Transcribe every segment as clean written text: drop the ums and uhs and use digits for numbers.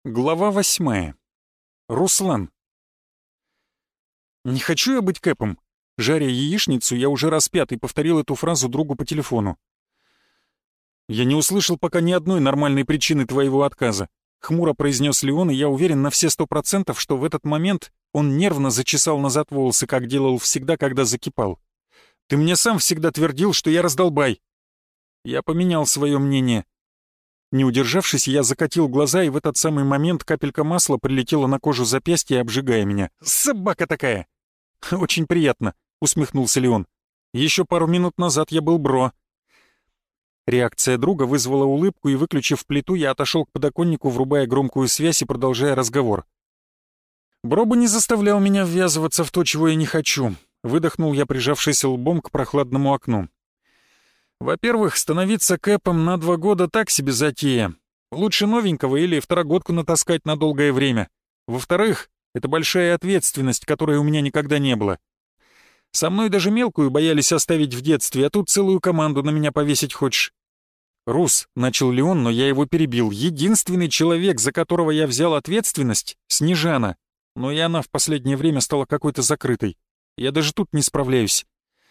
Глава 8. Руслан. Не хочу я быть Кэпом. Жаря яичницу, я уже раз пятый повторил эту фразу другу по телефону. «Я не услышал пока ни одной нормальной причины твоего отказа», — хмуро произнес Леон, и я уверен на все 100%, что в этот момент он нервно зачесал назад волосы, как делал всегда, когда закипал. «Ты мне сам всегда твердил, что я раздолбай». Я поменял свое мнение. Не удержавшись, я закатил глаза, и в этот самый момент капелька масла прилетела на кожу запястья, обжигая меня. «Собака такая!» «Очень приятно», — усмехнулся Леон. «Еще пару минут назад я был бро». Реакция друга вызвала улыбку, и, выключив плиту, я отошел к подоконнику, врубая громкую связь и продолжая разговор. «Бро бы не заставлял меня ввязываться в то, чего я не хочу», — выдохнул я, прижавшись лбом к прохладному окну. «Во-первых, становиться Кэпом на 2 года так себе затея. Лучше новенького или второгодку натаскать на долгое время. Во-вторых, это большая ответственность, которой у меня никогда не было. Со мной даже мелкую боялись оставить в детстве, а тут целую команду на меня повесить хочешь». «Рус», — начал Леон, но я его перебил. «Единственный человек, за которого я взял ответственность — Снежана. Но и она в последнее время стала какой-то закрытой. Я даже тут не справляюсь».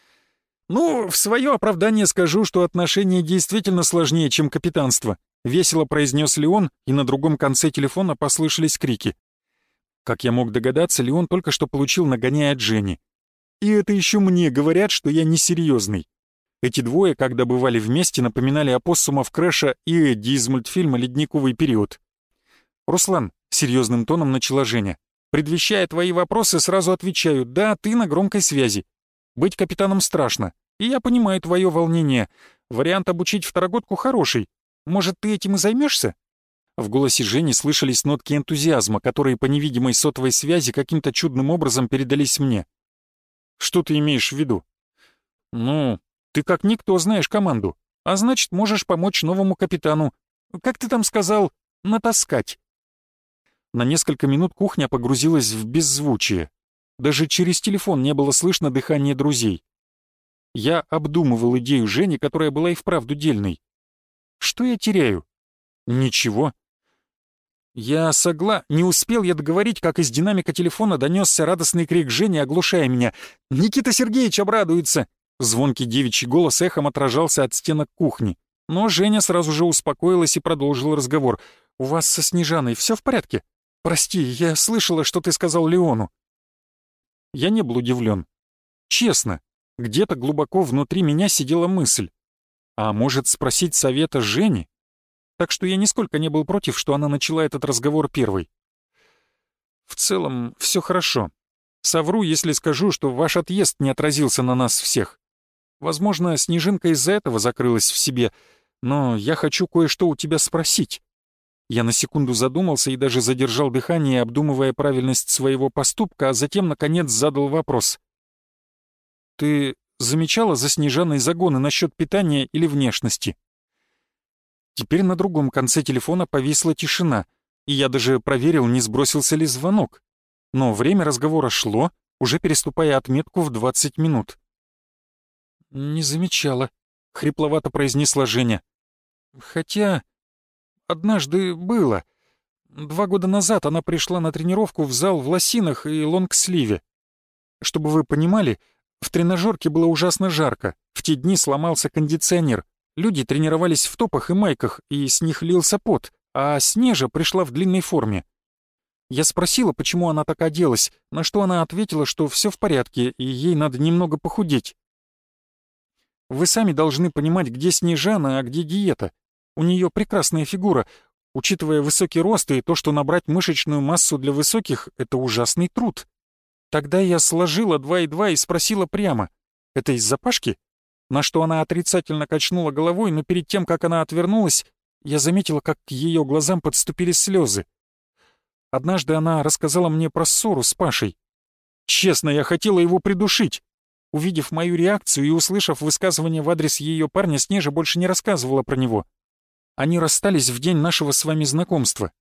«Ну, в свое оправдание скажу, что отношения действительно сложнее, чем капитанство», — весело произнес Леон, и на другом конце телефона послышались крики. Как я мог догадаться, Леон только что получил нагоняя от Жени. И это еще мне говорят, что я несерьезный. Эти двое, когда бывали вместе, напоминали опоссумов Крэша и Эдди из мультфильма «Ледниковый период». «Руслан», — серьезным тоном начала Женя, «предвещая твои вопросы, сразу отвечаю: да, ты на громкой связи. Быть капитаном страшно, и я понимаю твое волнение. Вариант обучить второгодку хороший. Может, ты этим и займешься?» В голосе Жени слышались нотки энтузиазма, которые по невидимой сотовой связи каким-то чудным образом передались мне. «Что ты имеешь в виду?» «Ну, ты как никто знаешь команду, а значит, можешь помочь новому капитану. Как ты там сказал, натаскать». На несколько минут кухня погрузилась в беззвучие. Даже через телефон не было слышно дыхания друзей. Я обдумывал идею Жени, которая была и вправду дельной. Что я теряю? Ничего. Не успел я договорить, как из динамика телефона донесся радостный крик Жени, оглушая меня. «Никита Сергеевич обрадуется!» Звонкий девичий голос эхом отражался от стенок кухни. Но Женя сразу же успокоилась и продолжила разговор. «У вас со Снежаной все в порядке? Прости, я слышала, что ты сказал Леону». Я не был удивлен. Честно, где-то глубоко внутри меня сидела мысль. А может, спросить совета Жени? Так что я нисколько не был против, что она начала этот разговор первой. «В целом, все хорошо. Совру, если скажу, что ваш отъезд не отразился на нас всех. Возможно, Снежинка из-за этого закрылась в себе, но я хочу кое-что у тебя спросить». Я на секунду задумался и даже задержал дыхание, обдумывая правильность своего поступка, а затем, наконец, задал вопрос. «Ты замечала за Снежаной загоны насчет питания или внешности?» Теперь на другом конце телефона повисла тишина, и я даже проверил, не сбросился ли звонок. Но время разговора шло, уже переступая отметку в 20 минут. «Не замечала», — хрипловато произнесла Женя. «Хотя однажды было. 2 года назад она пришла на тренировку в зал в лосинах и лонгсливе. Чтобы вы понимали, в тренажерке было ужасно жарко, в те дни сломался кондиционер. Люди тренировались в топах и майках, и с них лился пот, а Снежа пришла в длинной форме. Я спросила, почему она так оделась, на что она ответила, что все в порядке, и ей надо немного похудеть. Вы сами должны понимать, где Снежана, а где диета. У нее прекрасная фигура. Учитывая высокий рост и то, что набрать мышечную массу для высоких — это ужасный труд. Тогда я сложила 2 и 2 и спросила прямо: «Это из-за Пашки?» На что она отрицательно качнула головой, но перед тем, как она отвернулась, я заметила, как к ее глазам подступили слезы. Однажды она рассказала мне про ссору с Пашей. Честно, я хотела его придушить. Увидев мою реакцию и услышав высказывание в адрес ее парня, Снежа больше не рассказывала про него. Они расстались в день нашего с вами знакомства.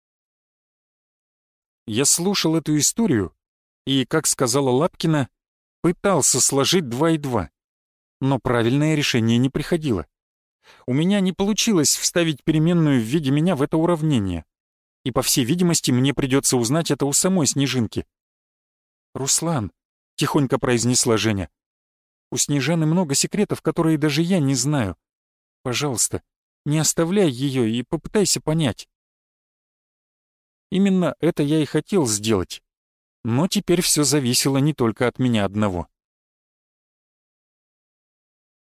Я слушал эту историю и, как сказала Лапкина, пытался сложить 2 и 2. Но правильное решение не приходило. У меня не получилось вставить переменную в виде меня в это уравнение. И, по всей видимости, мне придется узнать это у самой Снежинки. «Руслан», — тихонько произнесла Женя, — «у Снежаны много секретов, которые даже я не знаю. Пожалуйста, не оставляй ее и попытайся понять». Именно это я и хотел сделать. Но теперь все зависело не только от меня одного.